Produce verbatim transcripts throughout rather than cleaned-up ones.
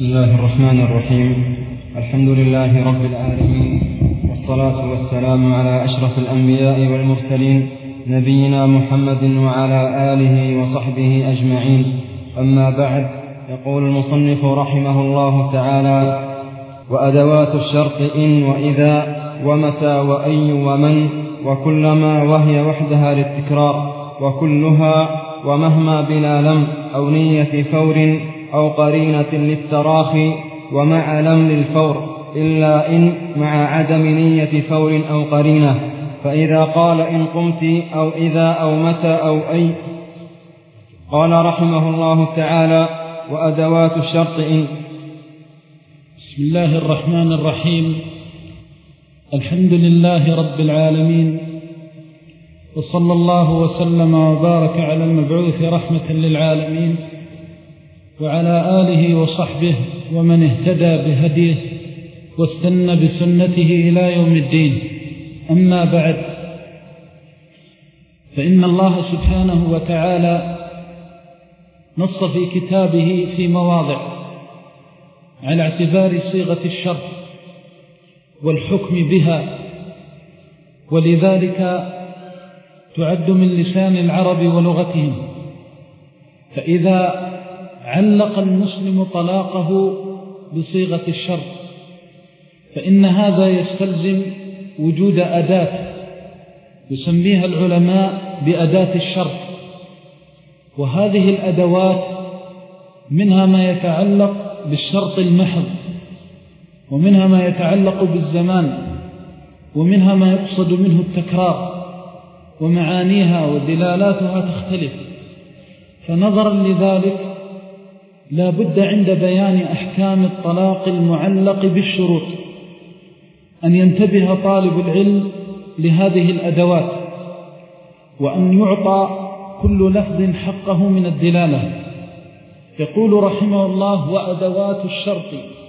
بسم الله الرحمن الرحيم. الحمد لله رب العالمين، والصلاة والسلام على أشرف الأنبياء والمرسلين نبينا محمد وعلى آله وصحبه أجمعين. أما بعد، يقول المصنف رحمه الله تعالى: وأدوات الشرط إن وإذا ومتى وأي ومن وكلما، وهي وحدها للتكرار، وكلها ومهما بلا لم أو نية فور أو قرينة للتراخي، ومع لم للفور، إلا إن مع عدم نية فور أو قرينة. فإذا قال إن قمت أو إذا أو متى أو أي. قال رحمه الله تعالى: وأدوات الشرط إن. بسم الله الرحمن الرحيم. الحمد لله رب العالمين، وصلى الله وسلم وبارك على المبعوث رحمة للعالمين وعلى آله وصحبه ومن اهتدى بهديه واستنى بسنته إلى يوم الدين. أما بعد، فإن الله سبحانه وتعالى نص في كتابه في مواضع على اعتبار صيغة الشرط والحكم بها، ولذلك تعد من لسان العرب ولغتهم. فإذا علق المسلم طلاقه بصيغة الشرط فإن هذا يستلزم وجود أداة يسميها العلماء بأداة الشرط، وهذه الأدوات منها ما يتعلق بالشرط المحض، ومنها ما يتعلق بالزمان، ومنها ما يقصد منه التكرار، ومعانيها ودلالاتها تختلف. فنظرا لذلك لا بد عند بيان أحكام الطلاق المعلق بالشروط أن ينتبه طالب العلم لهذه الأدوات، وأن يعطى كل لفظ حقه من الدلالة. يقول رحمه الله: وأدوات الشرط.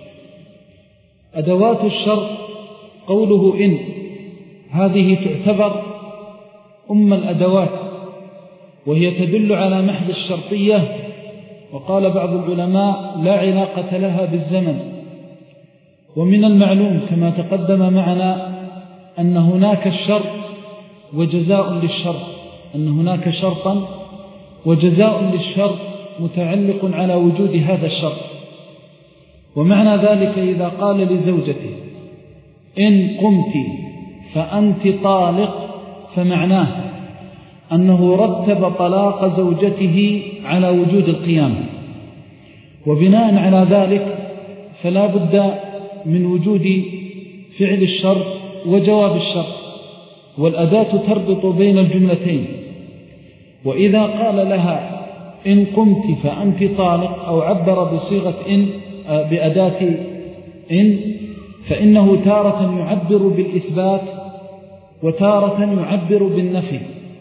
أدوات الشرط قوله إن، هذه تعتبر أم الأدوات، وهي تدل على محض الشرطية. وقال بعض العلماء: لا علاقة لها بالزمن. ومن المعلوم كما تقدم معنا أن هناك الشرط وجزاء للشرط، أن هناك شرطا وجزاء للشرط متعلق على وجود هذا الشرط. ومعنى ذلك إذا قال لزوجته: إن قمت فأنت طالق، فمعناه أنه رتب طلاق زوجته على وجود القيام، وبناء على ذلك فلا بد من وجود فعل الشرط وجواب الشرط، والأداة تربط بين الجملتين. وإذا قال لها إن قمت فأنت طالق، أو عبر بصيغة إن بأداة إن، فإنه تارة يعبر بالإثبات وتارة يعبر بالنفي.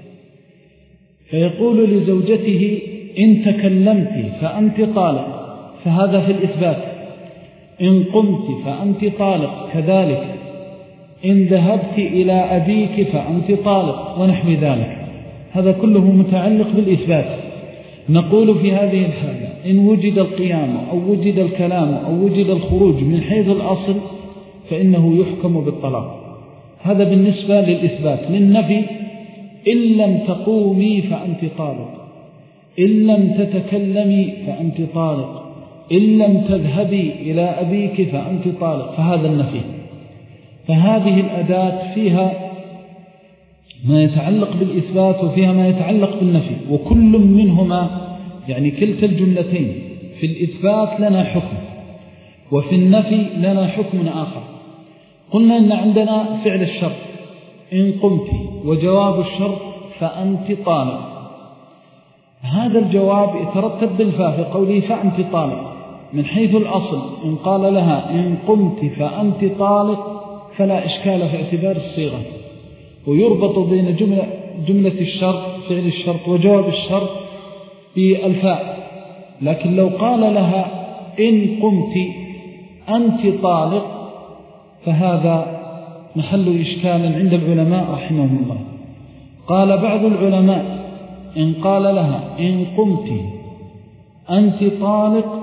فيقول لزوجته: إن تكلمت فأنت طالق، فهذا في الإثبات. إن قمت فأنت طالق كذلك. إن ذهبت إلى أبيك فأنت طالق، ونحو ذلك. هذا كله متعلق بالإثبات. نقول في هذه الحالة: إن وجد القيام أو وجد الكلام أو وجد الخروج من حيث الأصل فإنه يحكم بالطلاق. هذا بالنسبة للإثبات. للنفي: إن لم تقومي فأنت طالق، إن لم تتكلمي فأنت طالق، إن لم تذهبي إلى أبيك فأنت طالق، فهذا النفي. فهذه الأداة فيها ما يتعلق بالإثبات وفيها ما يتعلق بالنفي، وكل منهما يعني كلتا الجملتين في الإثبات لنا حكم، وفي النفي لنا حكم آخر. قلنا إن عندنا فعل الشرط إن قمت، وجواب الشرط فأنت طالق. هذا الجواب يترتب بالفاء في قوله فأنت طالق. من حيث الأصل إن قال لها إن قمت فأنت طالق فلا إشكال في اعتبار الصيغة، ويربط بين جملة, جملة الشرط فعل الشرط وجواب الشرط بالفاء. لكن لو قال لها إن قمت أنت طالق فهذا محل إشكال عند العلماء رحمهم الله. قال بعض العلماء: إن قال لها إن قمت أنت طالق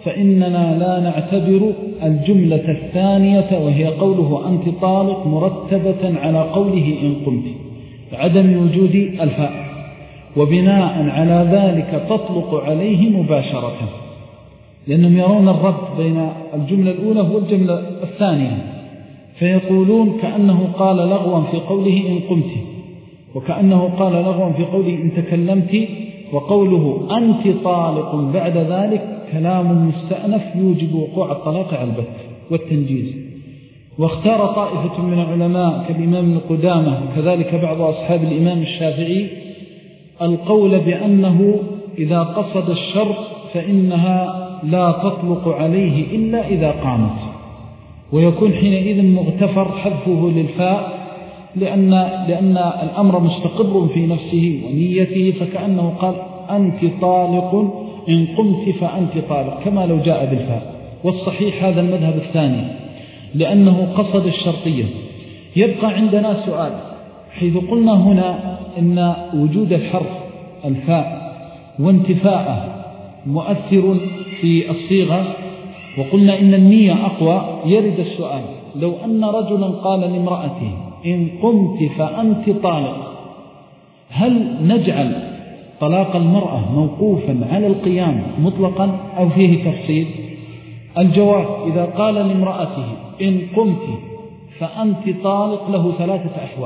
فإننا لا نعتبر الجملة الثانية وهي قوله أنت طالق مرتبة على قوله إن قمت عدم وجود الفاء، وبناء على ذلك تطلق عليه مباشرة، لأنهم يرون الربط بين الجملة الأولى والجملة الثانية، فيقولون كأنه قال لغوا في قوله إن قمت، وكأنه قال لغوا في قوله إن تكلمت، وقوله أنت طالق بعد ذلك كلام مستأنف يوجب وقوع الطلاق على البت والتنجيز. واختار طائفة من العلماء كالإمام ابن قدامة وكذلك بعض أصحاب الإمام الشافعي القول بأنه إذا قصد الشرط فإنها لا تطلق عليه إلا إذا قامت، ويكون حينئذ مغتفر حذفه للفاء، لأن, لأن الأمر مستقر في نفسه ونيته، فكأنه قال أنت طالق إن قمت فأنت طالق كما لو جاء بالفاء. والصحيح هذا المذهب الثاني لأنه قصد الشرطية. يبقى عندنا سؤال، حيث قلنا هنا إن وجود الحرف الفاء وانتفاءه مؤثر في الصيغة، وقلنا إن النية أقوى، يرد السؤال لو أن رجلا قال لامرأته إن قمت فأنت طالق، هل نجعل طلاق المرأة موقوفا على القيام مطلقا أو فيه تفصيل؟ الجواب إذا قال لامرأته إن قمت فأنت طالق له ثلاثة أحوال.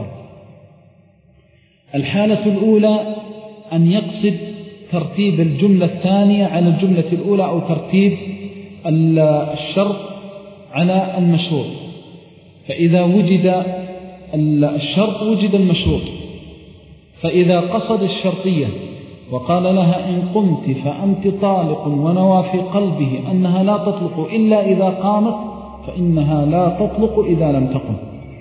الحالة الأولى أن يقصد ترتيب الجملة الثانية على الجملة الأولى أو ترتيب الشرط على المشروط، فإذا وجد الشرط وجد المشروط، فإذا قصد الشرطية وقال لها إن قمت فأنت طالق ونوى في قلبه أنها لا تطلق إلا إذا قامت، فإنها لا تطلق إذا لم تقم،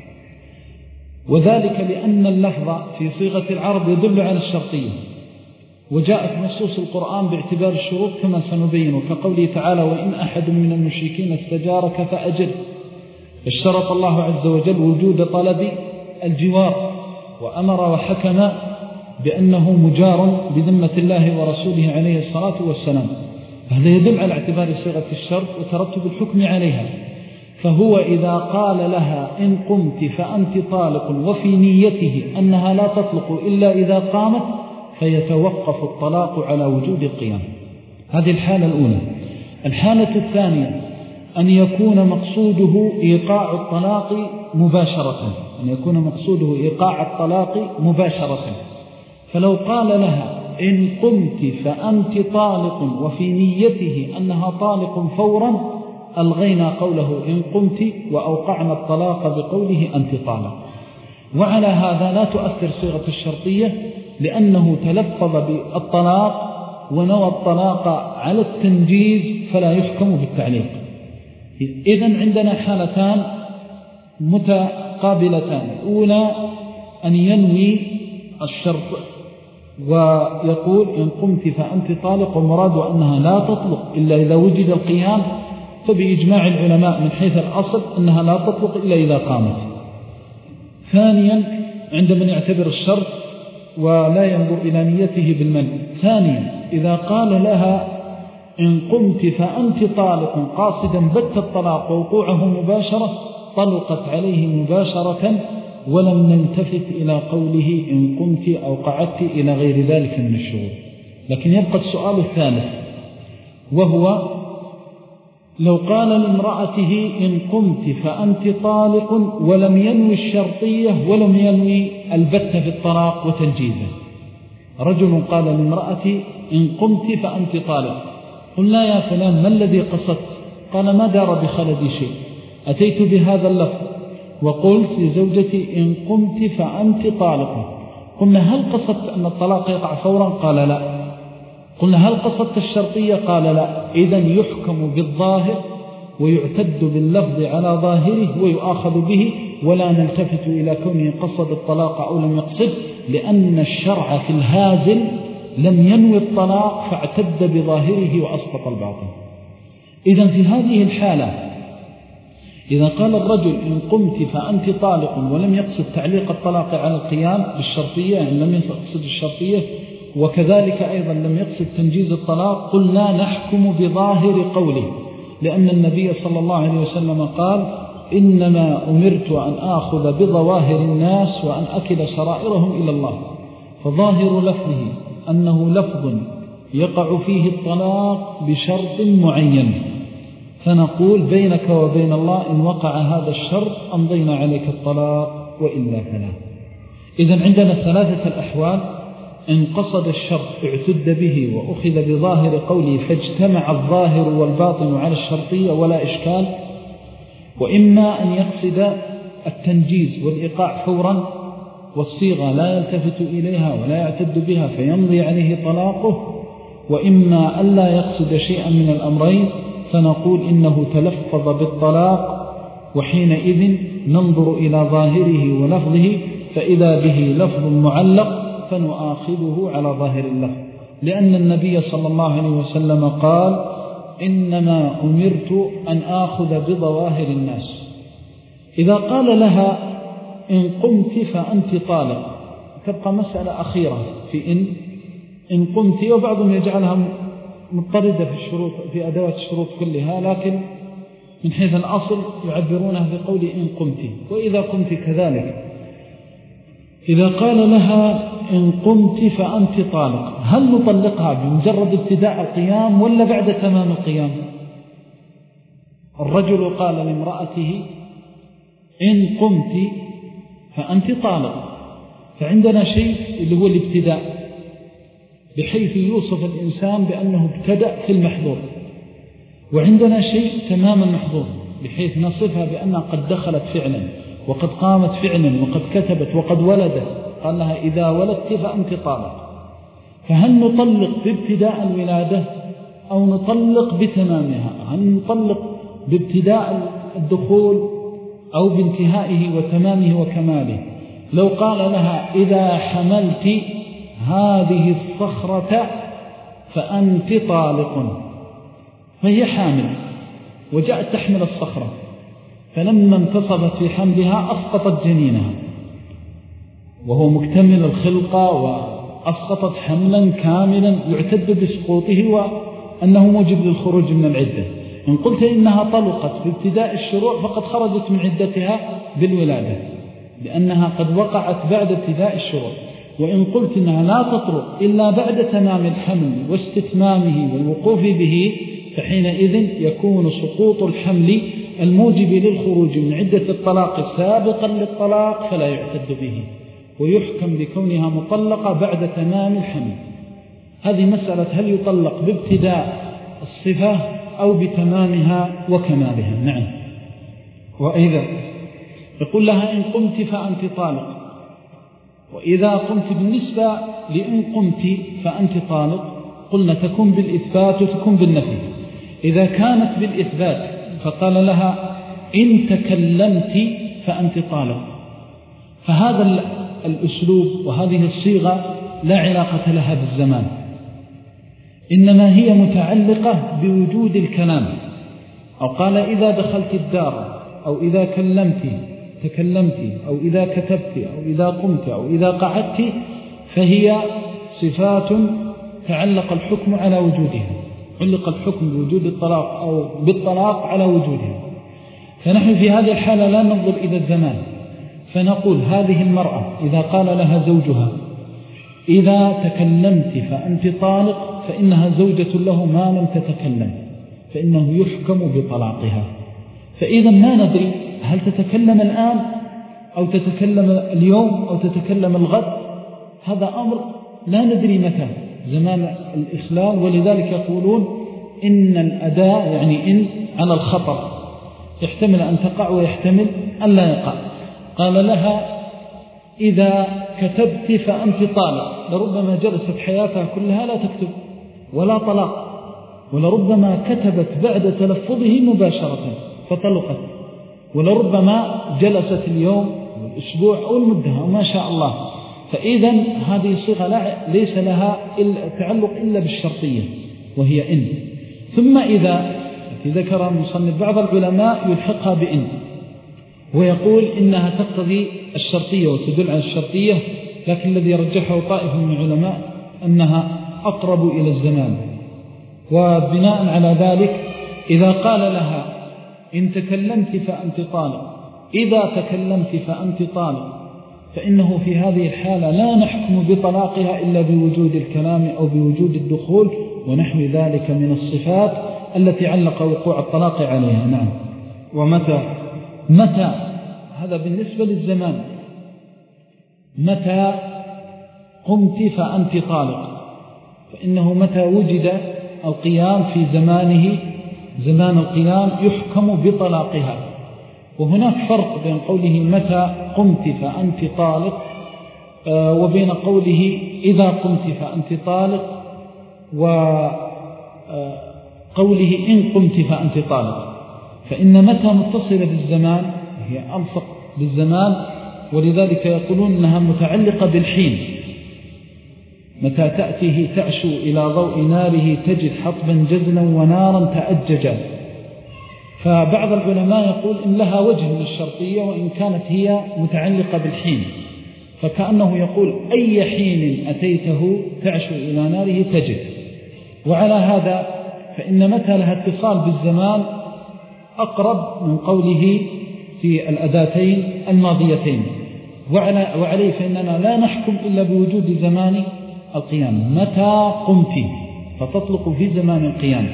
وذلك لأن اللفظ في صيغة العرب يدل على الشرطية، وجاءت نصوص القرآن باعتبار الشروط كما سنبين، كقوله تعالى وإن أحد من المشركين استجارك فأجر، اشترط الله عز وجل وجود طلب الجوار، وأمر وحكم بأنه مجار بذمة الله ورسوله عليه الصلاة والسلام، هذا يدل على اعتبار صيغة الشرط وترتب الحكم عليها. فهو إذا قال لها إن قمت فأنت طالق وفي نيته أنها لا تطلق إلا إذا قامت، فيتوقف الطلاق على وجود القيام. هذه الحالة الأولى. الحالة الثانية أن يكون مقصوده إيقاع الطلاق مباشرة، أن يكون مقصوده إيقاع الطلاق مباشرة، فلو قال لها إن قمت فأنت طالق وفي نيته أنها طالق فورا، ألغينا قوله إن قمت وأوقعنا الطلاق بقوله أنت طالق. وعلى هذا لا تؤثر صيغة الشرطية، لأنه تلفظ بالطلاق ونوى الطلاق على التنجيز فلا يحكم بالتعليق. إذن عندنا حالتان متقابلتان، الأولى أن ينوي الشرط ويقول إن قمت فأنت طالق، ومراد أنها لا تطلق إلا إذا وجد القيام، فبإجماع العلماء من حيث الأصل أنها لا تطلق إلا إذا قامت. ثانيا عند من يعتبر الشرط ولا ينظر إلى نيته بالمنع. ثانيا إذا قال لها إن قمت فأنت طالق قاصدا بت الطلاق ووقوعه مباشرة، طلقت عليه مباشرة ولم نلتفت إلى قوله إن قمت أو قعدت إلى غير ذلك من الشروط. لكن يبقى السؤال الثالث، وهو لو قال لامرأته إن قمت فأنت طالق ولم ينوي الشرطية ولم ينوي البت في الطلاق وتنجيزه. رجل قال لامرأتي إن قمت فأنت طالق، قلنا يا فلان ما الذي قصدت؟ قال ما دار بخلدي شيء، أتيت بهذا اللفظ وقلت لزوجتي إن قمت فأنت طالق. قلنا هل قصدت أن الطلاق يقع فورا؟ قال لا. قلنا هل قصدت الشرطية؟ قال لا. إذن يحكم بالظاهر ويعتد باللفظ على ظاهره ويؤاخذ به، ولا نلتفت إلى كونه قصد الطلاق أو لم يقصد، لأن الشرع في الهازل لم ينوي الطلاق فاعتد بظاهره وأسقط الباطن. إذن في هذه الحالة إذا قال الرجل إن قمت فأنت طالق ولم يقصد تعليق الطلاق على القيام بالشرطية، إن لم يقصد الشرطية، وكذلك أيضا لم يقصد تنجيز الطلاق قلنا نحكم بظاهر قوله، لأن النبي صلى الله عليه وسلم قال إنما أمرت أن آخذ بظواهر الناس وأن أكل سرائرهم إلى الله، فظاهر لفظه أنه لفظ يقع فيه الطلاق بشرط معين، فنقول بينك وبين الله إن وقع هذا الشرط أمضينا عليك الطلاق وإلا فلا. إذن عندنا ثلاثة الأحوال: إن قصد الشرط اعتد به وأخذ بظاهر قوله فاجتمع الظاهر والباطن على الشرطية ولا إشكال، وإما أن يقصد التنجيز والإيقاع فورا والصيغة لا يلتفت إليها ولا يعتد بها فيمضي عليه طلاقه، وإما ألا يقصد شيئا من الأمرين فنقول إنه تلفظ بالطلاق، وحينئذ ننظر إلى ظاهره ولفظه، فإذا به لفظ معلق فنؤاخذه على ظاهر اللفظ، لأن النبي صلى الله عليه وسلم قال إنما أمرت أن آخذ بظواهر الناس. إذا قال لها إن قمت فأنت طالق، تبقى مسألة أخيرة في إن إن قمت، وبعضهم يجعلها مضطردة في الشروط في أدوات الشروط كلها، لكن من حيث الأصل يعبرونها بقول إن قمت. وإذا قمت كذلك، إذا قال لها إن قمت فأنت طالق، هل نطلقها بمجرد ابتداء القيام ولا بعد تمام القيام؟ الرجل قال لامرأته إن قمت فأنت طالق، فعندنا شيء اللي هو الابتداء، بحيث يوصف الإنسان بأنه ابتدأ في المحظور، وعندنا شيء تمام المحظور بحيث نصفها بأنها قد دخلت فعلا وقد قامت فعلا وقد كتبت وقد ولدت، قال لها إذا ولدت فأنت طالق. فهل نطلق بابتداء الولادة أو نطلق بتمامها؟ هل نطلق بابتداء الدخول أو بانتهائه وتمامه وكماله؟ لو قال لها إذا حملت هذه الصخرة فأنت طالق، فهي حامل وجاءت تحمل الصخرة، فلما انتصبت في حملها أسقطت جنينها وهو مكتمل الخلقة وأسقطت حملا كاملا يعتد بسقوطه وأنه موجب للخروج من العدة. إن قلت إنها طلقت بابتداء الشروع فقد خرجت من عدتها بالولادة، لأنها قد وقعت بعد ابتداء الشروع. وإن قلت إنها لا تطلق إلا بعد تمام الحمل واستتمامه والوقوف به، فحينئذ يكون سقوط الحمل الموجب للخروج من عدة الطلاق سابقا للطلاق فلا يعتد به، ويحكم بكونها مطلقة بعد تمام الحمل. هذه مسألة هل يطلق بابتداء الصفة أو بتمامها وكمالها. نعم. وإذا يقول لها إن قمت فأنت طالق، وإذا قمت بالنسبة لإن قمت فأنت طالق قلنا تكون بالإثبات وتكون بالنفي. إذا كانت بالإثبات فقال لها إن تكلمت فأنت طالق، فهذا الأسلوب وهذه الصيغة لا علاقة لها بالزمان، إنما هي متعلقة بوجود الكلام. أو قال إذا دخلت الدار، أو إذا كلمت تكلمت، أو إذا كتبت، أو إذا قمت، أو إذا قعدت، فهي صفات تعلق الحكم على وجودها، علق الحكم بوجود الطلاق أو بالطلاق على وجودها. فنحن في هذه الحالة لا ننظر إلى الزمان، فنقول هذه المرأة إذا قال لها زوجها إذا تكلمت فأنت طالق، فإنها زوجة له ما لم تتكلم، فإنه يحكم بطلاقها. فإذا ما ندري هل تتكلم الآن أو تتكلم اليوم أو تتكلم الغد، هذا أمر لا ندري متى زمان الإخلال. ولذلك يقولون إن الأداء يعني إن على الخطر، يحتمل أن تقع ويحتمل أن لا يقع. قال لها إذا كتبت فأنت طالق، لربما جلست حياتها كلها لا تكتب ولا طلاق، ولربما كتبت بعد تلفظه مباشرة فطلقت، ولربما جلست اليوم والأسبوع أو المدة وما شاء الله. فإذا هذه الصيغة ليس لها تعلق إلا بالشرطية وهي إن. ثم إذا ذكر المصنف بعض العلماء يلحقها بإن ويقول إنها تقتضي الشرطية وتدل على الشرطية، لكن الذي رجحه طائف من العلماء أنها أقرب إلى الزمان. وبناء على ذلك إذا قال لها إن تكلمت فأنت طالق، إذا تكلمت فأنت طالق، فإنه في هذه الحالة لا نحكم بطلاقها إلا بوجود الكلام أو بوجود الدخول ونحو ذلك من الصفات التي علق وقوع الطلاق عليها. نعم. ومتى متى هذا بالنسبة للزمان. متى قمت فأنت طالق، فإنه متى وجد القيام في زمانه زمان القيام يحكم بطلاقها. وهناك فرق بين قوله متى قمت فأنت طالق وبين قوله إذا قمت فأنت طالق وقوله إن قمت فأنت طالق. فإن متى متصلة بالزمان هي ألصق بالزمان، ولذلك يقولون أنها متعلقة بالحين. متى تأتيه تعشو إلى ضوء ناره تجد حطبا جزلا ونارا تأججا. فبعض العلماء يقول إن لها وجه من الشرطية وإن كانت هي متعلقة بالحين، فكأنه يقول أي حين أتيته تعشو إلى ناره تجد. وعلى هذا فإن متى لها اتصال بالزمان أقرب من قوله في الأداتين الماضيتين. وعليه فإننا لا نحكم إلا بوجود زمان القيام. متى قمت فتطلق في زمان القيام.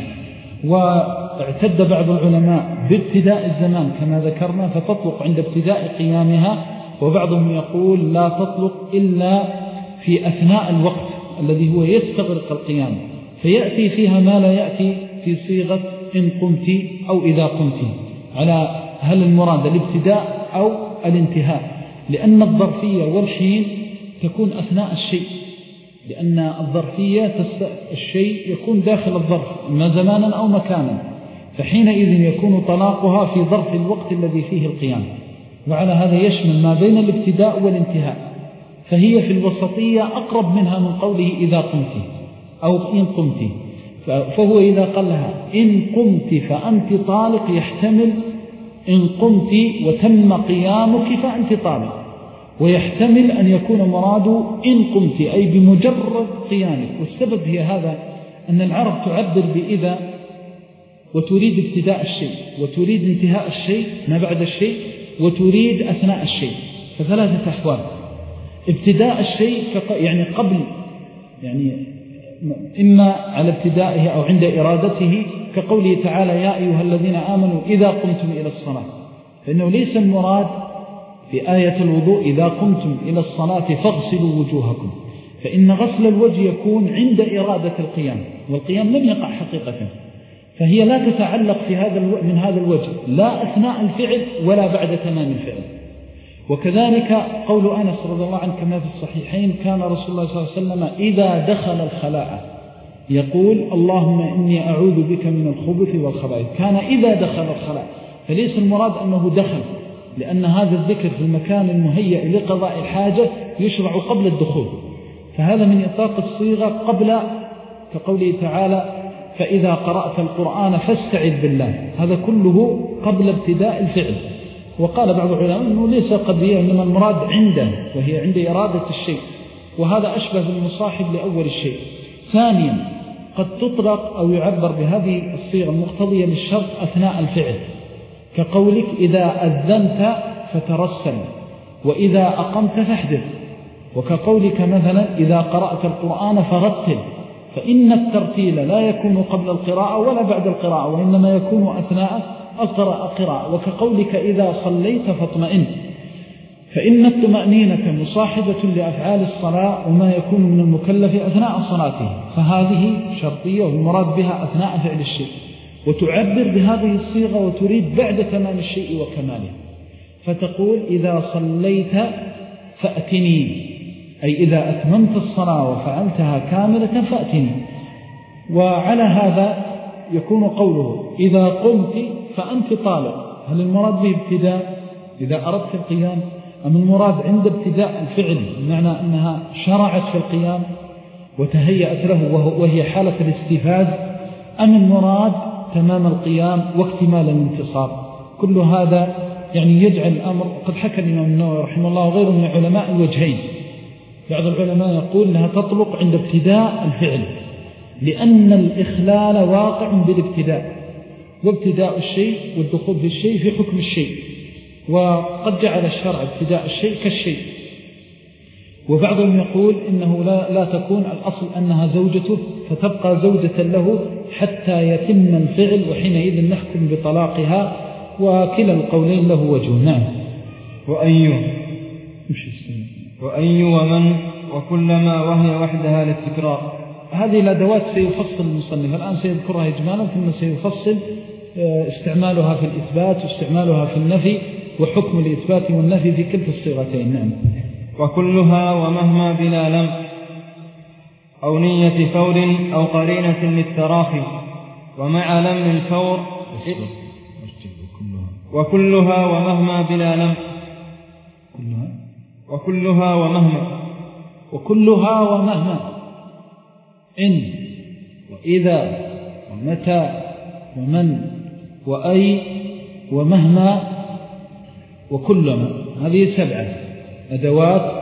واعتد بعض العلماء بابتداء الزمان كما ذكرنا فتطلق عند ابتداء قيامها، وبعضهم يقول لا تطلق إلا في أثناء الوقت الذي هو يستغرق القيام، فيأتي فيها ما لا يأتي في صيغة إن قمت أو إذا قمت، على هل المراد الابتداء أو الانتهاء، لأن الظرفية والحين تكون أثناء الشيء، لأن الظرفية الشيء يكون داخل الظرف إما زمانا أو مكانا، فحينئذ يكون طلاقها في ظرف الوقت الذي فيه القيام. وعلى هذا يشمل ما بين الابتداء والانتهاء، فهي في الوسطية أقرب منها من قوله إذا قمت أو إن قمت. فهو إذا قال لها إن قمت فأنت طالق يحتمل إن قمت وتم قيامك فأنت طالق، ويحتمل أن يكون مراد إن قمت أي بمجرد قيامك. والسبب هي هذا أن العرب تعبر بإذا وتريد ابتداء الشيء وتريد انتهاء الشيء ما بعد الشيء وتريد أثناء الشيء، فثلاثة أحوال. ابتداء الشيء يعني قبل، يعني إما على ابتدائه أو عند إرادته، كقوله تعالى يا أيها الذين آمنوا إذا قمتم إلى الصلاة، فإنه ليس المراد في آية الوضوء إذا قمتم إلى الصلاة فاغسلوا وجوهكم، فإن غسل الوجه يكون عند إرادة القيام، والقيام لم يقع حقيقة، فهي لا تتعلق في هذا من هذا الوجه لا أثناء الفعل ولا بعد تمام الفعل. وكذلك قول أنس رضي الله عنه كما في الصحيحين كان رسول الله صلى الله عليه وسلم إذا دخل الخلاء يقول اللهم إني أعوذ بك من الخبث والخبائث. كان إذا دخل الخلاء، فليس المراد أنه دخل، لأن هذا الذكر في المكان المهيئ لقضاء الحاجة يشرع قبل الدخول، فهذا من إطلاق الصيغة قبل، كقوله تعالى فإذا قرأت القرآن فاستعذ بالله، هذا كله قبل ابتداء الفعل. وقال بعض العلماء أنه ليس قبلية إنما المراد عنده، وهي عند إرادة الشيء، وهذا أشبه بالمصاحب لأول الشيء. ثانيا قد تطلق أو يعبر بهذه الصيغة المقتضية للشرط أثناء الفعل، كقولك إذا أذنت فترسل وإذا أقمت فاحدث، وكقولك مثلا إذا قرأت القرآن فرتل، فإن الترتيل لا يكون قبل القراءة ولا بعد القراءة، وإنما يكون أثناء القراءة. وكقولك إذا صليت فاطمئن، فإن الطمأنينة مصاحبة لأفعال الصلاة وما يكون من المكلف أثناء صلاته، فهذه شرطية والمراد بها أثناء فعل الشيء، وتعبر بهذه الصيغة وتريد بعد تمام الشيء وكماله، فتقول إذا صليت فأتني، أي إذا أتممت الصلاة وفعلتها كاملة فأتني. وعلى هذا يكون قوله إذا قمت فأنت طالق، هل المراد به ابتداء إذا أردت القيام، أم المراد عند ابتداء الفعل بمعنى أنها شرعت في القيام وتهيأت له وهي حالة الاستفاز، أم المراد تمام القيام واكتمال الانتصار؟ كل هذا يعني يجعل الأمر. قد حكى الإمام النووي رحمه الله وغيره من علماء الوجهين بعض العلماء يقول أنها تطلق عند ابتداء الفعل، لأن الإخلال واقع بالابتداء، وابتداء الشيء والدخول في الشيء في حكم الشيء، وقد جعل الشرع ابتداء الشيء كالشيء. وبعضهم يقول إنه لا, لا تكون الأصل أنها زوجته فتبقى زوجة له حتى يتم الفعل، وحينئذ نحكم بطلاقها، وكلا القولين له وجه. نعم. وأي وأي ومن وكلما وهي وحدها للتكرار. هذه الأدوات سيفصل المصنف الآن، سيذكرها إجمالا ثم سيفصل استعمالها في الإثبات واستعمالها في النفي، وحكم الإثبات والنفي في كلتا الصيغتين. نعم. وكلها ومهما بلا لم أو نية فور أو قرينة للتراخي ومع لم الفور. وكلها ومهما بلا لم وكلها ومهما وكلها ومهما إن وإذا ومتى ومن وأي ومهما وكلما، هذه سبعة أدوات،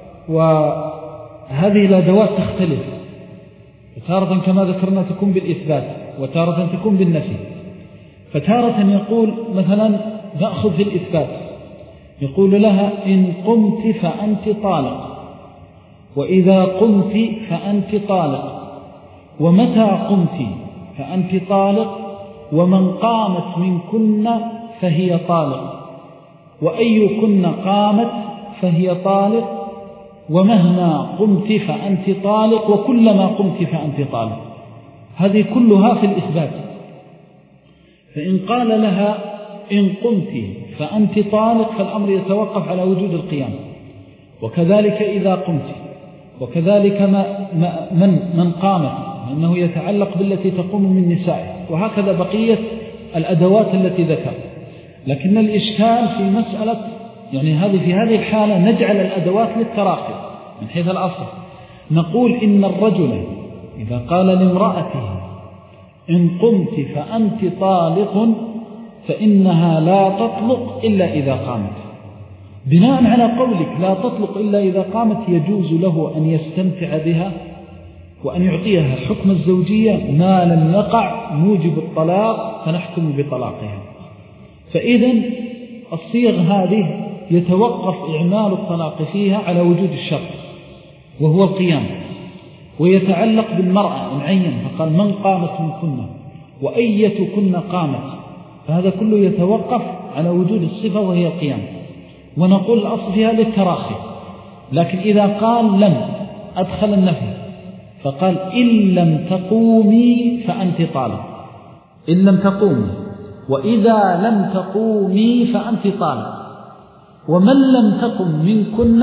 وهذه الأدوات تختلف، فتارة كما ذكرنا تكون بالإثبات وتارة تكون بالنفي. فتارة يقول مثلا نأخذ في الإثبات، يقول لها إن قمت فأنت طالق، وإذا قمت فأنت طالق، ومتى قمت فأنت طالق، ومن قامت منكن فهي طالق، وأيكن قامت فهي طالق، ومهما قمت فأنت طالق، وكلما قمت فأنت طالق. هذه كلها في الإثبات. فإن قال لها إن قمت فأنت طالق فالأمر يتوقف على وجود القيام، وكذلك إذا قمت، وكذلك ما من من قامت، إنه يتعلق بالتي تقوم من نسائه، وهكذا بقية الأدوات التي ذكر. لكن الإشكال في مسألة يعني هذه في هذه الحالة نجعل الأدوات للتراخي من حيث الأصل. نقول إن الرجل إذا قال لامرأته إن قمت فأنت طالق فإنها لا تطلق إلا إذا قامت. بناء على قولك لا تطلق إلا إذا قامت يجوز له أن يستمتع بها وأن يعطيها حكم الزوجية ما لم يقع موجب الطلاق فنحكم بطلاقها. فإذن الصيغ هذه يتوقف إعمال الطلاق فيها على وجود الشرط وهو القيام، ويتعلق بالمرأة العين، فقال من قامت منكن وأيتكن قامت، فهذا كله يتوقف على وجود الصفة وهي القيام. ونقول الأصل فيها للتراخي. لكن إذا قال لم أدخل النفي، فقال إن لم تقومي فأنت طالق، إن لم تقومي، وإذا لم تقومي فأنت طالق، ومن لم تقم منكن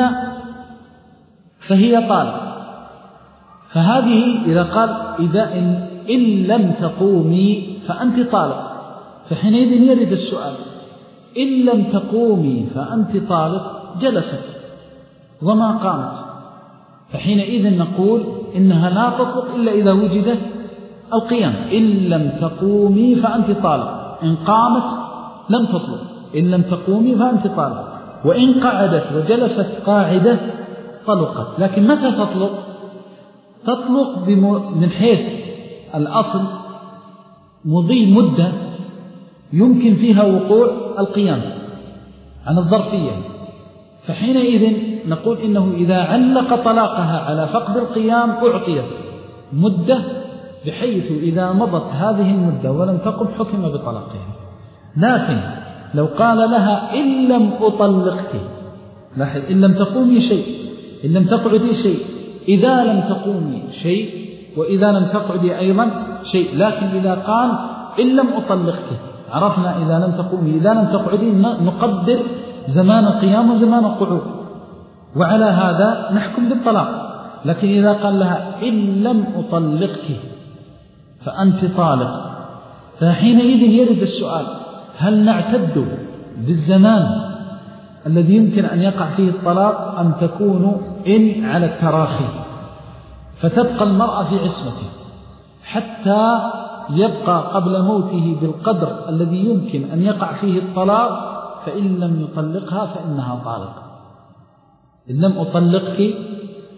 فهي طالق. فهذه إذا قال إذا إن, إن لم تقومي فأنت طالق، فحينئذ يرد السؤال إن لم تقومي فأنت طالق جلست وما قامت، فحينئذ نقول إنها لا تطلق إلا إذا وجد القيام. إن لم تقومي فأنت طالق، إن قامت لم تطلق، إن لم تقومي فأنت طالق، وإن قعدت وجلست قاعدة طلقت. لكن متى تطلق؟ تطلق من حيث الأصل مضي مدة يمكن فيها وقوع القيام عن الظرفية، فحينئذ نقول إنه إذا علق طلاقها على فقد القيام أعطيت مدة بحيث إذا مضت هذه المدة ولم تقم حكم بطلاقها. لكن لو قال لها إن لم أطلقك، لاحظ إن لم تقومي شيء، إن لم تقعدي شيء، إذا لم تقومي شيء، وإذا لم تقعدي أيضا شيء. لكن إذا قال إن لم أطلقك عرفنا إذا لم تقومي إذا لم تقعدي نقدر زمان القيام وزمان القعود، وعلى هذا نحكم بالطلاق. لكن إذا قال لها إن لم أطلقك فأنت طالق، فحينئذ يرد السؤال هل نعتد بالزمان الذي يمكن أن يقع فيه الطلاق أم تكون إن على التراخي، فتبقى المرأة في عصمته حتى يبقى قبل موته بالقدر الذي يمكن أن يقع فيه الطلاق، فإن لم يطلقها فإنها طالق. إن لم أطلقك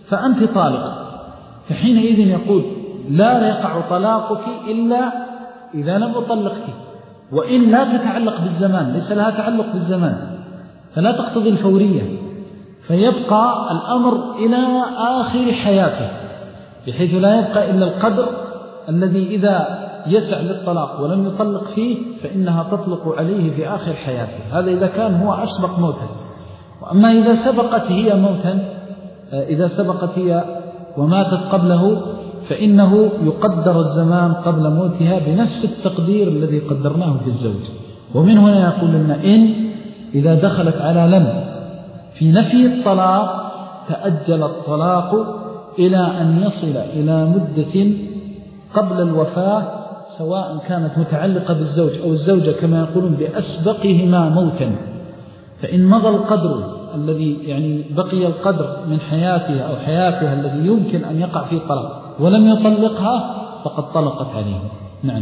فأنت طالق، فحينئذ يقول لا يقع طلاقك إلا إذا لم أطلقك، وإن لا تتعلق بالزمان، ليس لها تعلق بالزمان، فلا تقتضي الفورية، فيبقى الأمر إلى آخر حياته، بحيث لا يبقى إلا القدر الذي إذا يسع للطلاق ولم يطلق فيه فإنها تطلق عليه في آخر حياته. هذا إذا كان هو أسبق موتا. وأما إذا سبقت هي موتا، إذا سبقت هي وماتت قبله، فإنه يقدر الزمان قبل موتها بنفس التقدير الذي قدرناه في الزوج. ومن هنا يقول لنا إن إذا دخلت على لم في نفي الطلاق تأجل الطلاق إلى أن يصل إلى مدة قبل الوفاة، سواء كانت متعلقة بالزوج أو الزوجة كما يقولون بأسبقهما موتا. فإن مضى القدر الذي يعني بقي القدر من حياتها أو حياتها الذي يمكن أن يقع فيه طلاق ولم يطلقها فقد طلقت عليه. نعم.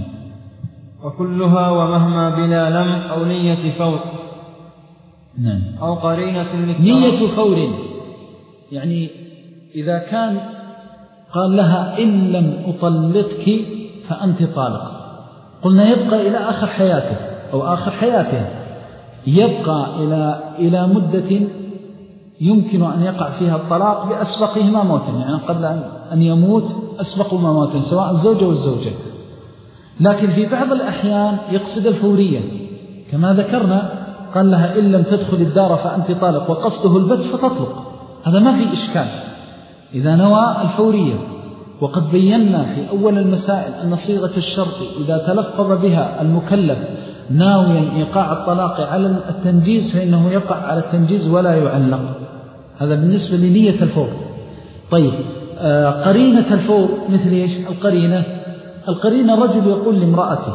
وكلها ومهما بلا لم أو نية فور. نعم. أو قرينة نية فور، يعني إذا كان قال لها إن لم أطلقك فأنت طالق، قلنا يبقى إلى آخر حياته أو آخر حياته، يبقى إلى إلى مدة يمكن أن يقع فيها الطلاق بأسبقهما موتا، يعني قبل أن يموت أسبقهما موتا سواء الزوجة والزوجة. لكن في بعض الأحيان يقصد الفورية كما ذكرنا، قال لها إن لم تدخل الدار فأنت طالق وقصده البت فتطلق، هذا ما في إشكال إذا نوى الفورية. وقد بينا في أول المسائل أن صيغة الشرط إذا تلفظ بها المكلف ناويا إيقاع الطلاق على التنجيز فإنه يقع على التنجيز ولا يعلق. هذا بالنسبة لنية الفور. طيب آه قرينة الفور مثل إيش القرينة؟ القرينة الرجل يقول لامرأته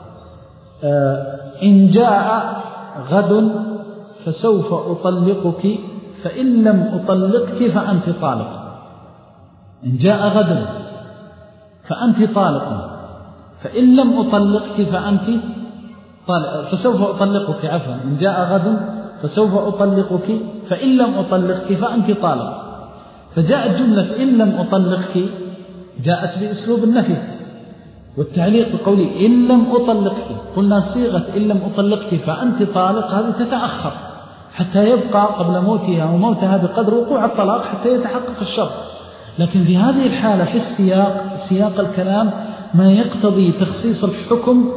آه إن جاء غد فسوف أطلقك فإن لم أطلقك فأنت طالق. إن جاء غد فأنت طالق، فإن لم أطلقك فأنت طالق، فسوف أطلقك عفوا إن جاء غد فسوف أطلقك فإن لم أطلقك فأنت طالق. فجاءت جملة إن لم أطلقك جاءت بأسلوب النفي والتعليق بقولي إن لم أطلقك. قلنا صيغة إن لم أطلقك فأنت طالق هذه تتأخر حتى يبقى قبل موتها وموتها بقدر وقوع الطلاق حتى يتحقق الشرط. لكن في هذه الحالة في السياق سياق الكلام ما يقتضي تخصيص الحكم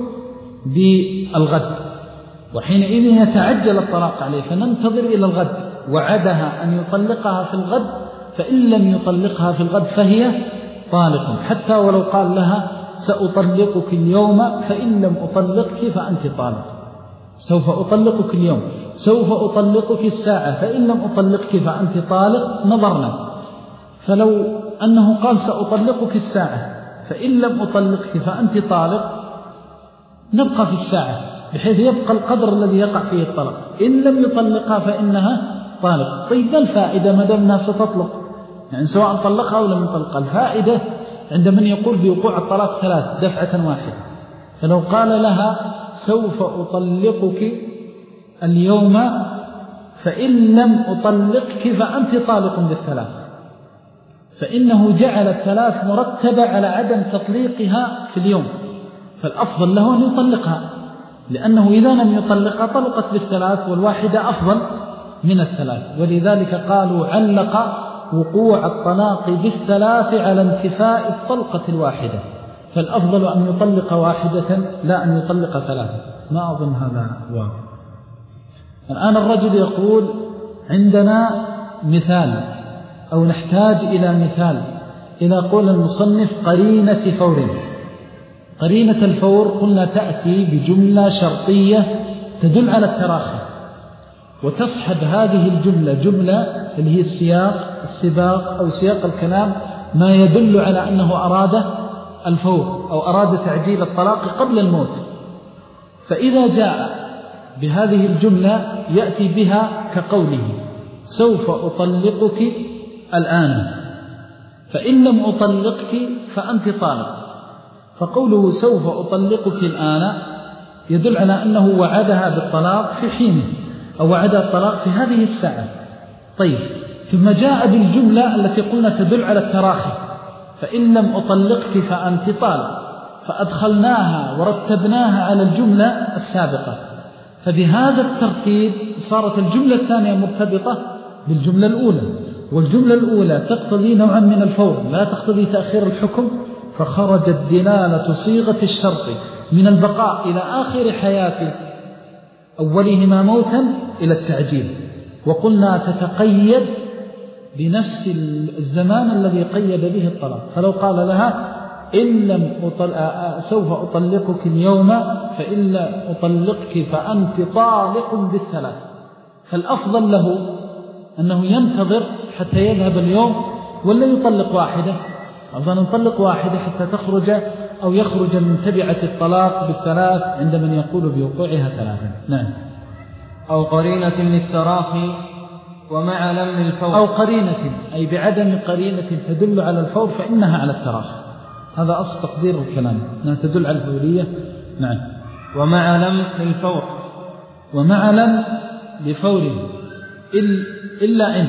بالغد، وحينئذ يتعجل الطلاق عليه فننتظر إلى الغد. وعدها أن يطلقها في الغد، فإن لم يطلقها في الغد فهي طالق، حتى ولو قال لها سأطلقك اليوم فإن لم أطلقك فأنت طالق. سوف أطلقك اليوم، سوف أطلقك الساعة فإن لم أطلقك فأنت طالق، نظرنا. فلو أنه قال سأطلقك الساعة فإن لم أطلقك فأنت طالق نبقى في الساعة بحيث يبقى القدر الذي يقع فيه الطلاق. إن لم يطلقها فإنها طالق. طيب ما الفائدة ما دامنا ستطلق؟ يعني سواء طلقها أو لم يطلقها، الفائدة عند من يقول بوقوع الطلاق ثلاث دفعة واحدة. فلو قال لها سوف أطلقك اليوم فإن لم أطلقك فأنت طالق بالثلاث، فإنه جعل الثلاث مرتبة على عدم تطليقها في اليوم، فالأفضل له أن يطلقها، لأنه إذا لم يطلقها طلقت بالثلاث والواحدة أفضل من الثلاث. ولذلك قالوا علق وقوع الطلاق بالثلاث على انتفاء الطلقة الواحدة، فالأفضل أن يطلق واحدة لا أن يطلق ثلاثة. ما أظن هذا واضح. الآن الرجل يقول عندنا مثال أو نحتاج إلى مثال إلى قول المصنف قرينة فور. قرينة الفور قلنا تأتي بجملة شرطية تدل على التراخي، وتصحب هذه الجملة جملة اللي هي السياق السباق أو سياق الكلام ما يدل على أنه أراد الفور أو أراد تعجيل الطلاق قبل الموت. فإذا جاء بهذه الجملة يأتي بها كقوله سوف أطلقك الآن فإن لم أطلقك فأنت طالق. فقوله سوف أطلقك الآن يدل على أنه وعدها بالطلاق في حينه أو وعدها الطلاق في هذه الساعة. طيب ثم جاء بالجملة التي قلنا تدل على التراخي، فإن لم أطلقك فأنت طالق، فأدخلناها ورتبناها على الجملة السابقة، فبهذا الترتيب صارت الجملة الثانية مرتبطة بالجملة الأولى، والجملة الأولى تقتضي نوعا من الفور لا تقتضي تأخير الحكم، فخرجت دلالة صيغة الشرط من البقاء إلى آخر حياة أولهما موتا إلى التعجيل، وقلنا تتقيد بنفس الزمان الذي قيد به الطلاق. فلو قال لها إن لم أطل... سوف أطلقك اليوم فإن لم أطلقك فأنت طالق بالثلاث، فالأفضل له أنه ينتظر حتى يذهب اليوم ولا يطلق واحدة، أفضل نطلق واحدة حتى تخرج أو يخرج من تبعة الطلاق بالثلاث عند من يقول بوقوعها ثلاثا. نعم. أو قرينة للتراخي ومع لم الفور، أو قرينة أي بعدم قرينة تدل على الفور فإنها على التراخي، هذا أصل تقدير الكلام أنها تدل على الفورية. نعم. ومع لم الفور، ومع لم لفوره إلا إن،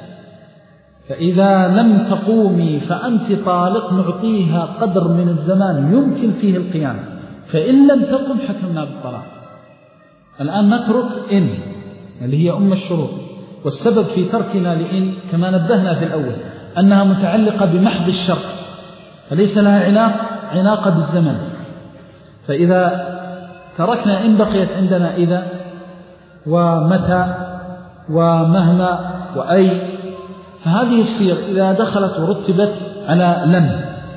فإذا لم تقومي فأنت طالق نعطيها قدر من الزمان يمكن فيه القيام، فإن لم تقم حكمنا بالطلاق. الآن نترك إن اللي هي أم الشروط، والسبب في تركنا لإن كما نبهنا في الأول أنها متعلقة بمحض الشرط فليس لها علاقة علاقة بالزمن، فإذا تركنا إن بقيت عندنا إذا ومتى ومهما وأي، فهذه الصيغ إذا دخلت ورتبت على لم،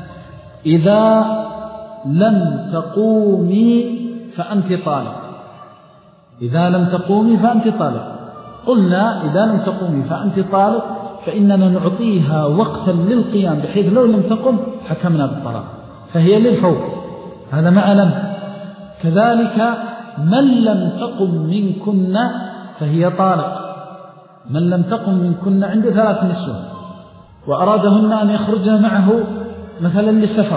إذا لم تقومي فأنت طالق، إذا لم تقومي فأنت طالق، قلنا إذا لم تقومي فأنت طالق فإننا نعطيها وقتا للقيام بحيث لو لم تقم حكمنا بالطلاق، فهي للفور، هذا مع لم. كذلك من لم تقم منكن فهي طالق، من لم تقم منكن عنده ثلاث نسوة وأرادهن أن يخرجن معه مثلا لسفر،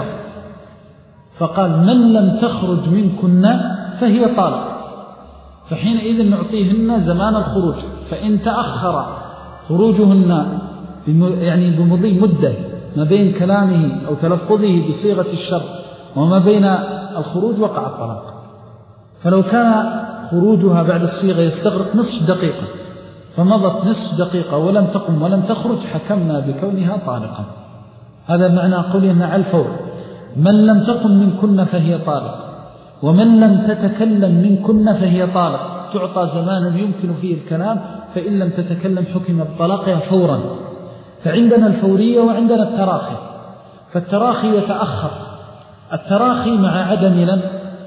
فقال من لم تخرج منكن فهي طالق، فحينئذ نعطيهن زمان الخروج، فإن تأخر خروجهن يعني بمضي مدة ما بين كلامه أو تلفظه بصيغة الشر وما بين الخروج وقع الطلاق. فلو كان خروجها بعد الصيغة يستغرق نصف دقيقة فمضت نصف دقيقة ولم تقم ولم تخرج حكمنا بكونها طالقا. هذا معنى قولنا على الفور، من لم تقم منكن فهي طالق، ومن لم تتكلم منكن فهي طالق، تعطى زمان يمكن فيه الكلام، فإن لم تتكلم حكم بطلاقها فورا. فعندنا الفورية وعندنا التراخي، فالتراخي يتأخر، التراخي مع عدم لم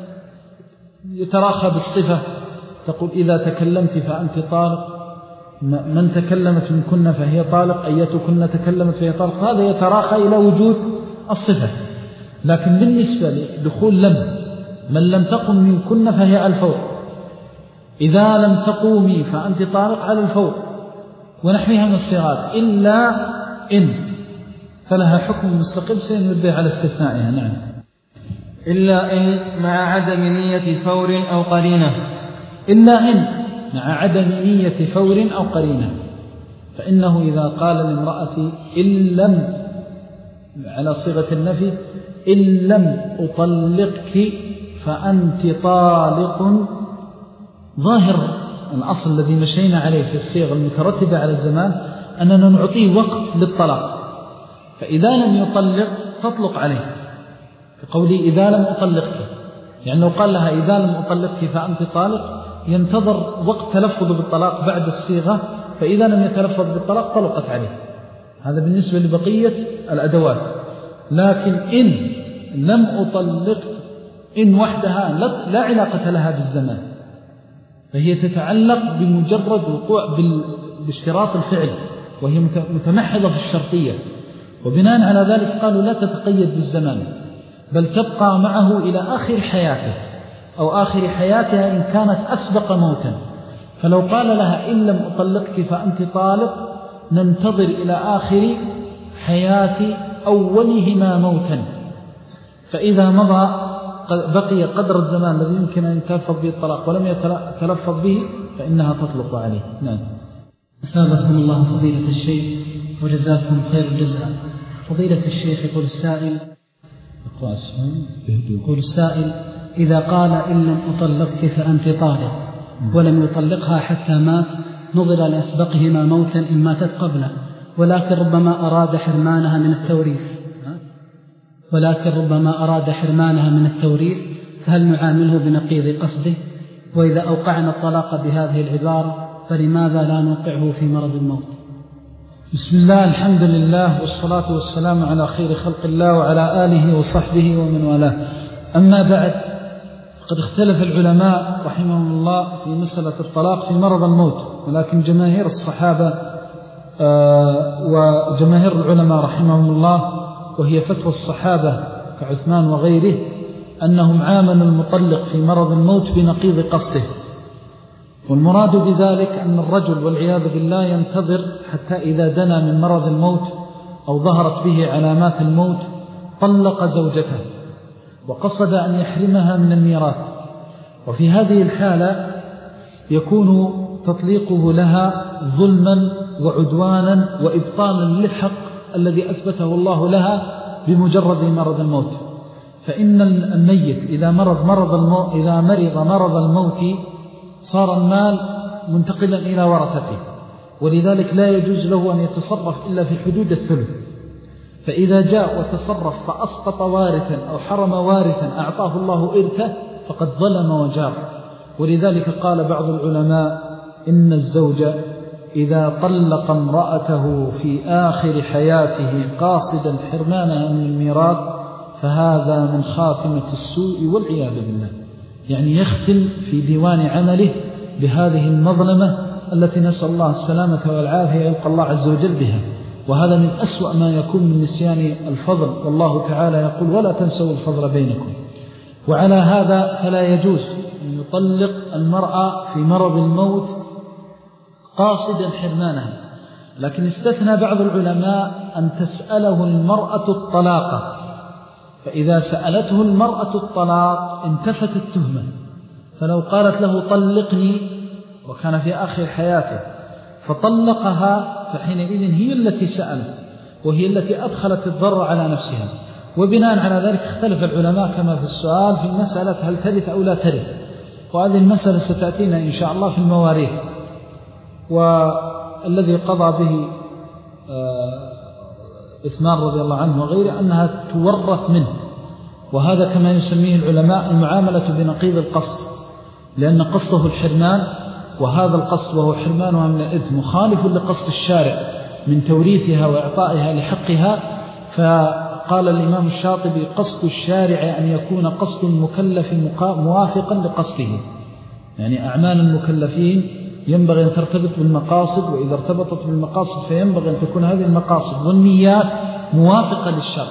يتراخى بالصفة، تقول إذا تكلمت فأنت طالق، من تكلمت منكن فهي طالق، أيتكن تكلمت فهي طالق، هذا يتراخى إلى وجود الصفة. لكن بالنسبة لدخول لم، من لم تقم منكن فهي على الفور، إذا لم تقومي فأنت طالق على الفور، ونحوها من الصيغات، إلا إن فلها حكم مستقل سينبه على استثنائها. نعم. إلا إن مع عدم نية فور أو قرينة، إلا إن مع عدم نية فور أو قرينة، فإنه إذا قال لامرأة إن لم على صيغة النفي إن لم أطلقك فأنت طالق، ظاهر الأصل الذي مشينا عليه في الصيغ المترتبة على الزمان أننا نعطيه وقت للطلاق، فإذا لم يطلق تطلق عليه، كقولي إذا لم أطلقك، يعني لو قال لها إذا لم أطلقك فأنت طالق ينتظر وقت تلفظ بالطلاق بعد الصيغة، فإذا لم يتلفظ بالطلاق طلقت عليه. هذا بالنسبة لبقية الأدوات. لكن إن لم أطلق، إن وحدها لا علاقة لها بالزمان، فهي تتعلق بمجرد وقوع باشتراط الفعل، وهي متمحضة في الشرطية، وبناء على ذلك قالوا لا تتقيد بالزمان، بل تبقى معه إلى آخر حياته أو آخر حياتها إن كانت أسبق موتا. فلو قال لها إن لم أطلقك فأنت طالق ننتظر إلى آخر حياة أولهما موتا، فإذا مضى بقي قدر الزمان الذي يمكن أن يتلفظ به الطلاق ولم يتلفظ به فإنها تطلق عليه. نعم. أثابكم الله فضيلة الشيخ. وجزاكم خير الجزاء. فضيلة الشيخ يقول السائل يقول السائل إذا قال إن لم أطلقك فأنت طالق ولم يطلقها حتى مات نظر لأسبقهما موتا إن ماتت قبله، ولكن ربما أراد حرمانها من التوريث ولكن ربما أراد حرمانها من التوريث فهل نعامله بنقيض قصده؟ وإذا أوقعنا الطلاق بهذه العبارة فلماذا لا نوقعه في مرض الموت؟ بسم الله، الحمد لله، والصلاة والسلام على خير خلق الله وعلى آله وصحبه ومن والاه. أما بعد، قد اختلف العلماء رحمهم الله في مسألة الطلاق في مرض الموت، ولكن جماهير الصحابة وجماهير العلماء رحمهم الله، وهي فتوى الصحابة كعثمان وغيره، أنهم عاملوا المطلق في مرض الموت بنقيض قصده. والمراد بذلك أن الرجل والعياذ بالله ينتظر حتى إذا دنا من مرض الموت أو ظهرت به علامات الموت طلق زوجته وقصد أن يحرمها من الميراث، وفي هذه الحالة يكون تطليقه لها ظلما وعدوانا وإبطالا للحق الذي أثبته الله لها بمجرد مرض الموت. فإن الميت إذا مرض مرض الموت إذا مرض مرض الموت صار المال منتقلا إلى ورثته، ولذلك لا يجوز له أن يتصرف إلا في حدود الثلث. فإذا جاء وتصرف فأسقط وارثا أو حرم وارثا أعطاه الله إرثه فقد ظلم وجار. ولذلك قال بعض العلماء إن الزوج إذا طلق امرأته في آخر حياته قاصدا حرمانها من الميراث فهذا من خاتمة السوء والعياذ بالله، يعني يختم في ديوان عمله بهذه المظلمة التي نسأل الله السلامة والعافية يلقى الله عز وجل بها. وهذا من أسوأ ما يكون من نسيان الفضل، والله تعالى يقول ولا تنسوا الفضل بينكم. وعلى هذا فلا يجوز أن يطلق المرأة في مرض الموت قاصدا حرمانها، لكن استثنى بعض العلماء أن تسأله المرأة الطلاق، فإذا سألته المرأة الطلاق انتفت التهمة. فلو قالت له طلقني وكان في آخر حياته فطلقها فحينئذ هي التي سألت وهي التي أدخلت الضرر على نفسها. وبناء على ذلك اختلف العلماء كما في السؤال في مسألة هل ترث أو لا ترث، وهذه المسألة ستأتينا إن شاء الله في المواريث. والذي قضى به عثمان رضي الله عنه وغيره أنها تورث منه، وهذا كما يسميه العلماء المعاملة بنقيض القصد، لأن قصده الحرمان، وهذا القصد وهو حرمانها من الإثم مخالف لقصد الشارع من توريثها وإعطائها لحقها. فقال الإمام الشاطبي قصد الشارع أن يكون قصد المكلف موافقا لقصده، يعني أعمال المكلفين ينبغي أن ترتبط بالمقاصد، وإذا ارتبطت بالمقاصد فينبغي أن تكون هذه المقاصد والنيات موافقة للشرع،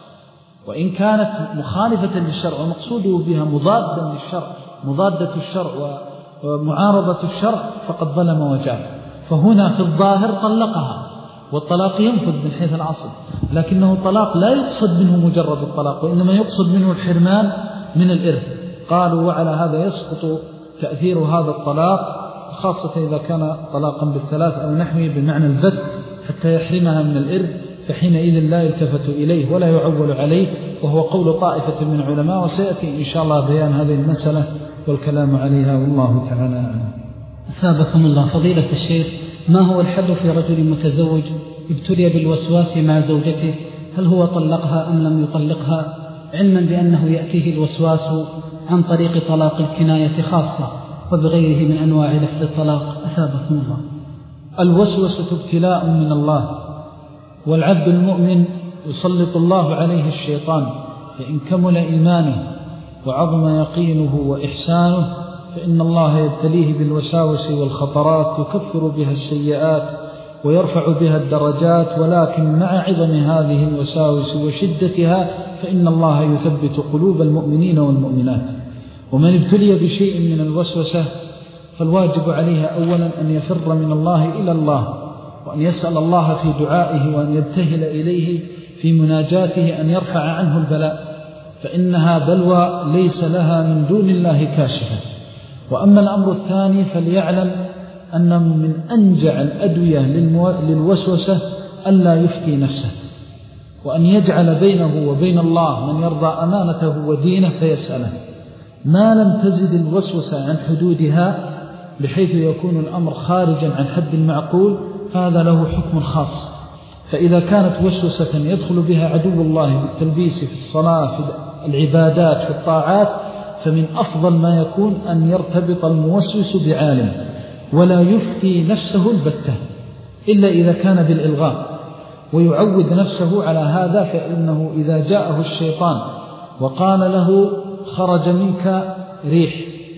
وإن كانت مخالفة للشرع ومقصوده بها مضادا للشرع مضادة الشرع ومعارضة الشرع فقد ظلم وجار. فهنا في الظاهر طلقها، والطلاق ينفذ من حيث العصر، لكنه طلاق لا يقصد منه مجرد الطلاق، وإنما يقصد منه الحرمان من الإرث. قالوا وعلى هذا يسقط تأثير هذا الطلاق، خاصة إذا كان طلاقا بالثلاث أو نحوه بمعنى البت حتى يحرمها من الإرث، فحينئذ لا يلتفت إليه ولا يعول عليه، وهو قول طائفة من العلماء، وسيأتي إن شاء الله بيان هذه المسألة والكلام عليها والله تعالى أعلم. أثابكم الله. فضيلة الشيخ، ما هو الحل في رجل متزوج ابتلي بالوسواس مع زوجته؟ هل هو طلقها أم لم يطلقها، علما بأنه يأتيه الوسواس عن طريق طلاق الكناية خاصة وبغيره من أنواع لفظ الطلاق؟ أثابكم الله. الوسوسة ابتلاء من الله، والعبد المؤمن يسلط الله عليه الشيطان، فإن كمل إيمانه وعظم يقينه وإحسانه فإن الله يبتليه بالوساوس والخطرات يكفر بها السيئات ويرفع بها الدرجات، ولكن مع عظم هذه الوساوس وشدتها فإن الله يثبت قلوب المؤمنين والمؤمنات. ومن ابتلي بشيء من الوسوسة فالواجب عليه أولا أن يفر من الله إلى الله، وأن يسأل الله في دعائه، وأن يبتهل إليه في مناجاته أن يرفع عنه البلاء، فإنها بلوى ليس لها من دون الله كاشفة. وأما الأمر الثاني فليعلم أنه من أنجع الأدوية للوسوسة ألا يفتي نفسه، وأن يجعل بينه وبين الله من يرضى أمانته ودينه فيسأله، ما لم تزد الوسوسة عن حدودها بحيث يكون الأمر خارجا عن حد المعقول، هذا له حكم خاص. فإذا كانت وسوسة يدخل بها عدو الله بالتلبيس في الصلاة في العبادات في الطاعات، فمن أفضل ما يكون أن يرتبط الموسوس بعالم ولا يفتي نفسه البتة إلا إذا كان بالإلغاء، ويعود نفسه على هذا، فإنه إذا جاءه الشيطان وقال له خرج منك ريح،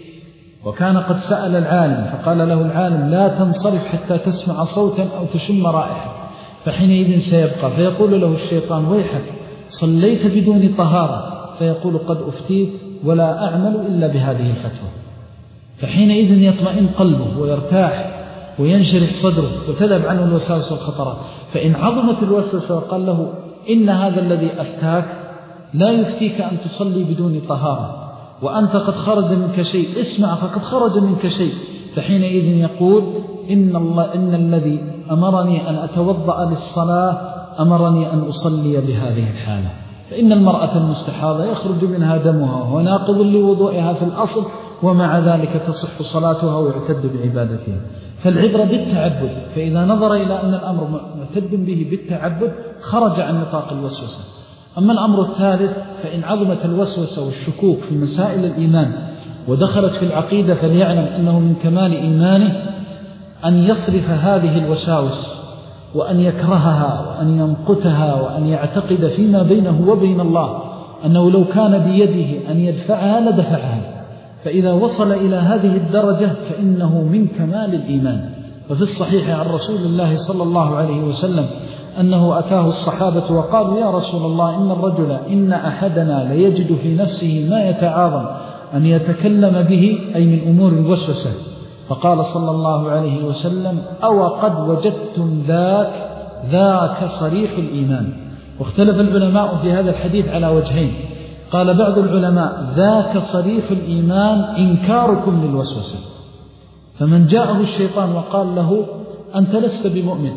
وكان قد سأل العالم فقال له العالم لا تنصرف حتى تسمع صوتا أو تشم رائحة، فحينئذ سيبقى، فيقول له الشيطان ويحك صليت بدون طهارة، فيقول قد أفتيت ولا أعمل إلا بهذه الفتوى، فحينئذ يطمئن قلبه ويرتاح وينشرح صدره وتذهب عنه الوساوس والخطرات. فإن عظمت الوسوسة وقال له إن هذا الذي أفتاك لا يفتيك أن تصلي بدون طهارة وأنت قد خرج منك شيء، اسمع فقد خرج منك شيء، فحينئذ يقول إن, الله إن الذي أمرني أن أتوضأ للصلاة أمرني أن أصلي بهذه الحالة. فإن المرأة المستحاضة يخرج منها دمها وهو ناقض لوضوئها في الأصل، ومع ذلك تصح صلاتها ويعتد بعبادتها. فالعبرة بالتعبد، فإذا نظر إلى أن الأمر معتد به بالتعبد خرج عن نطاق الوسوسة. أما الأمر الثالث فإن عظمت الوسوسة والشكوك في مسائل الإيمان ودخلت في العقيدة، فليعلم أنه من كمال إيمانه أن يصرف هذه الوساوس وأن يكرهها وأن يمقتها وأن يعتقد فيما بينه وبين الله أنه لو كان بيده أن يدفعها لدفعها. فإذا وصل إلى هذه الدرجة فإنه من كمال الإيمان. وفي الصحيح عن رسول الله صلى الله عليه وسلم أنه أتاه الصحابة وقالوا يا رسول الله إن الرجل إن أحدنا ليجد في نفسه ما يتعاظم أن يتكلم به، أي من أمور الوسوسة، فقال صلى الله عليه وسلم أو قد وجدتم ذاك ذاك صريح الإيمان. واختلف العلماء في هذا الحديث على وجهين، قال بعض العلماء ذاك صريح الإيمان إنكاركم للوسوسة، فمن جاءه الشيطان وقال له أنت لست بمؤمن،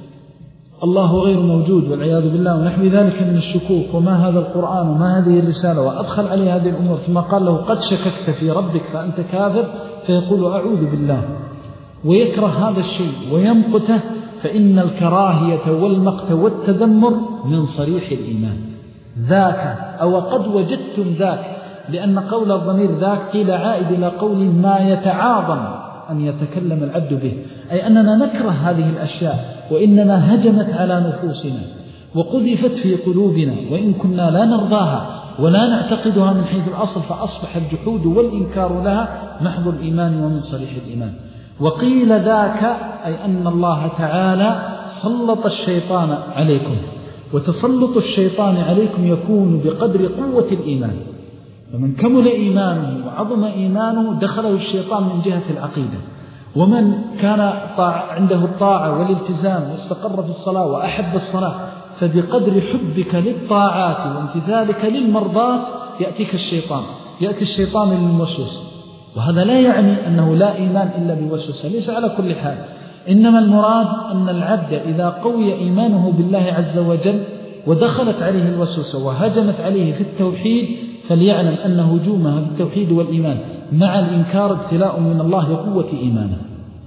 الله غير موجود والعياذ بالله ونحو ذلك من الشكوك، وما هذا القرآن وما هذه الرسالة، وأدخل عليه هذه الأمور، ثم قال له قد شككت في ربك فأنت كافر، فيقول أعوذ بالله ويكره هذا الشيء ويمقته، فإن الكراهية والمقت والتذمر من صريح الإيمان. ذاك أو قد وجدتم ذاك، لأن قول الضمير ذاك قيل عائد إلى قول ما يتعاظم أن يتكلم العبد به، أي أننا نكره هذه الأشياء وإننا هجمت على نفوسنا وقذفت في قلوبنا وإن كنا لا نرضاها ولا نعتقدها من حيث الأصل، فأصبح الجحود والإنكار لها محض الإيمان ومن صريح الإيمان. وقيل ذاك أي أن الله تعالى سلط الشيطان عليكم، وتسلط الشيطان عليكم يكون بقدر قوة الإيمان، فمن كمل إيمانه وعظم إيمانه دخله الشيطان من جهة العقيدة، ومن كان عنده الطاعة والالتزام واستقر في الصلاة وأحب الصلاة، فبقدر حبك للطاعات وامتثالك للمرضات يأتيك الشيطان، يأتي الشيطان للوسوس. وهذا لا يعني أنه لا إيمان إلا بوسوسة، ليس على كل حال، إنما المراد أن العبد إذا قوي إيمانه بالله عز وجل ودخلت عليه الوسوسة وهجمت عليه في التوحيد، فليعلم أن هجومها في التوحيد والإيمان مع الإنكار ابتلاء من الله لقوة إيمانه،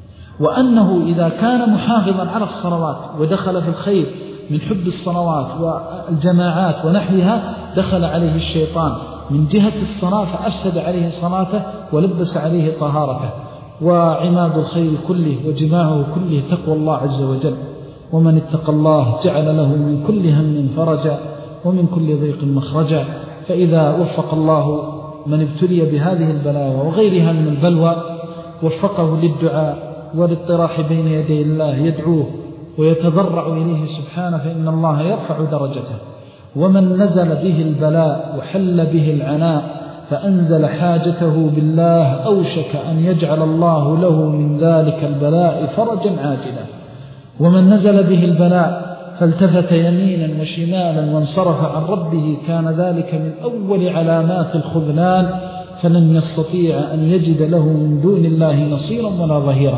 وأنه إذا كان محافظا على الصلوات ودخل في الخير من حب الصلوات والجماعات ونحوها، دخل عليه الشيطان من جهة الصلاة فأفسد عليه صلاته ولبس عليه طهارته. وعماد الخير كله وجماعه كله تقوى الله عز وجل، ومن اتقى الله جعل له من كل هم فرجا ومن كل ضيق مخرجا. فإذا وفق الله من ابتلي بهذه البلاوى وغيرها من البلوى وفقه للدعاء والاطراح بين يدي الله يدعوه ويتضرع إليه سبحانه، فإن الله يرفع درجته. ومن نزل به البلاء وحل به العناء فأنزل حاجته بالله أوشك أن يجعل الله له من ذلك البلاء فرجا عاجلا. ومن نزل به البلاء فالتفت يمينا وشمالا وانصرف عن ربه كان ذلك من أول علامات الخذلان، فلن يستطيع أن يجد له من دون الله نصيرا ولا ظهيرا.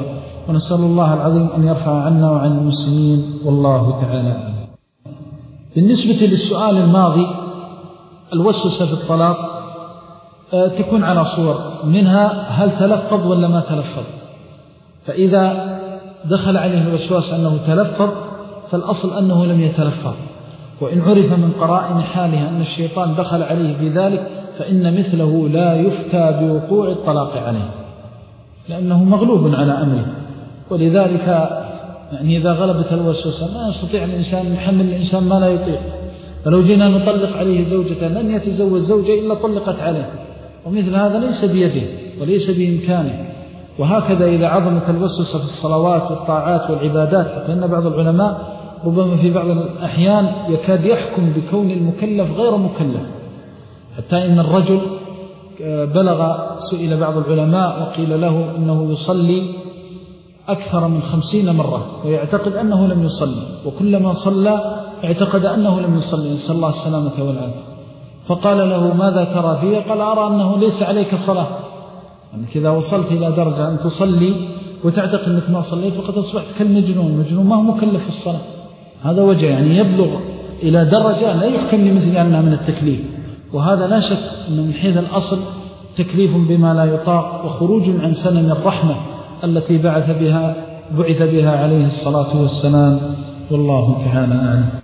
ونسأل الله العظيم أن يرفع عنا وعن المسلمين، والله تعالى أعلم. بالنسبة للسؤال الماضي، الوسوسة في الطلاق تكون على صور، منها هل تلفظ ولا ما تلفظ. فإذا دخل عليه الوسواس أنه تلفظ فالأصل أنه لم يتلفظ، وإن عرف من قرائن حاله أن الشيطان دخل عليه في ذلك فإن مثله لا يفتى بوقوع الطلاق عليه، لأنه مغلوب على أمره. ولذلك يعني إذا غلبت الوسوسة ما يستطيع الإنسان يحمل الإنسان ما لا يطيق. فلو جينا نطلق عليه زوجته لن يتزوج زوجة إلا طلقت عليه، ومثل هذا ليس بيده وليس بإمكانه. وهكذا إذا عظمت الوسوسة في الصلوات والطاعات والعبادات، فإن بعض العلماء ربما في بعض الأحيان يكاد يحكم بكون المكلف غير مكلف، حتى إن الرجل بلغ سئل بعض العلماء وقيل له إنه يصلي أكثر من خمسين مرة ويعتقد أنه لم يصلي، وكلما صلى اعتقد أنه لم يصلي، نسأل الله السلامة والعافية. فقال له ماذا ترى فيه؟ قال أرى أنه ليس عليك صلاة. يعني إذا وصلت إلى درجة أن تصلي وتعتقد أنك ما صليت فقد أصبحت كالمجنون، مجنون ما هو مكلف في الصلاة. هذا وجه يعني يبلغ إلى درجة لا يحكم لمثل أنها من التكليف، وهذا لا شك أنه من حيث الأصل تكليف بما لا يطاق وخروج عن سنن الرحمة التي بعث بها بعث بها عليه الصلاة والسلام، والله تعالى أعلم.